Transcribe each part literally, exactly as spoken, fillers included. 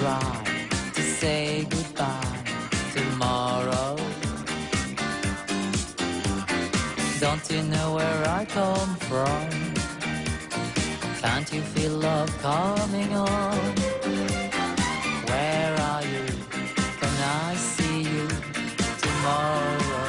try to say goodbye tomorrow. Don't you know where I come from? Can't you feel love coming on? Where are you? Can I see you tomorrow?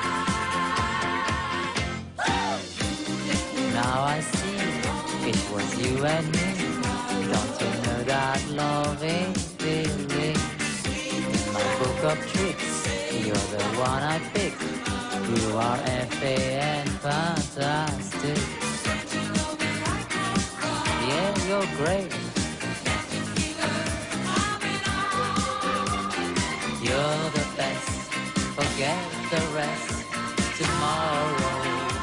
Now I see it was you and me. Don't you know that love is feeling? In my book of tricks, you're the one I picked. You are F A and fantastic. Yeah, you're great. You're the best. Forget the rest tomorrow.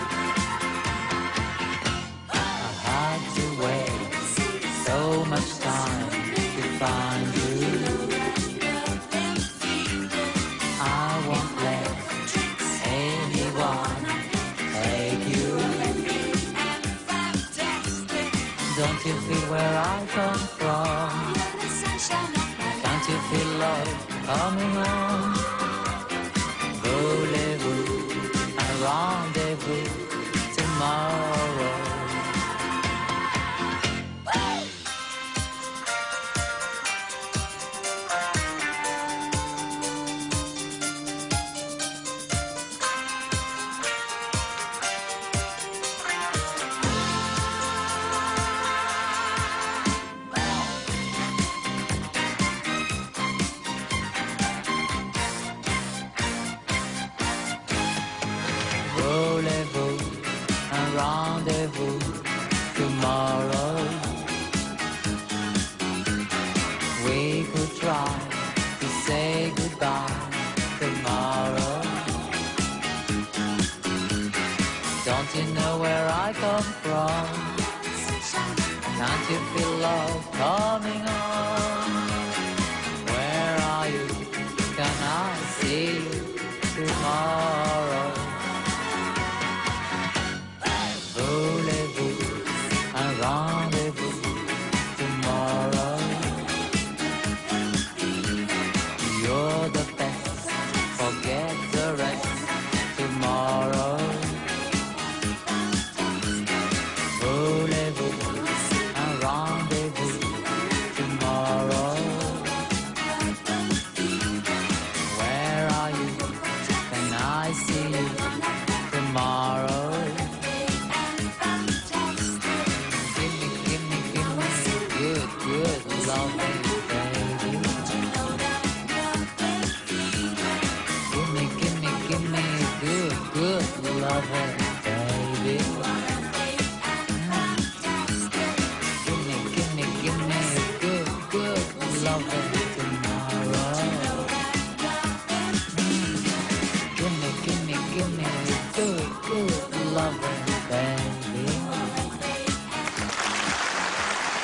I had to wait so much time to find you. I won't let anyone take you. Don't you feel where I come from? Can't you feel love coming on? Voulez-vous un rendezvous tomorrow? Voulez-vous un rendez-vous tomorrow? We could try to say goodbye tomorrow. Don't you know where I come from? Can't you feel love coming on? Where are you? Can I see you tomorrow? Voulez-vous un rendez-vous tomorrow? You're the best, forget the rest tomorrow. Voulez-vous un rendez-vous tomorrow? Where are you? Can I see you tomorrow? Good loving baby. Give me, give me, give me good, good loving baby. Give me, give me, give me good, good loving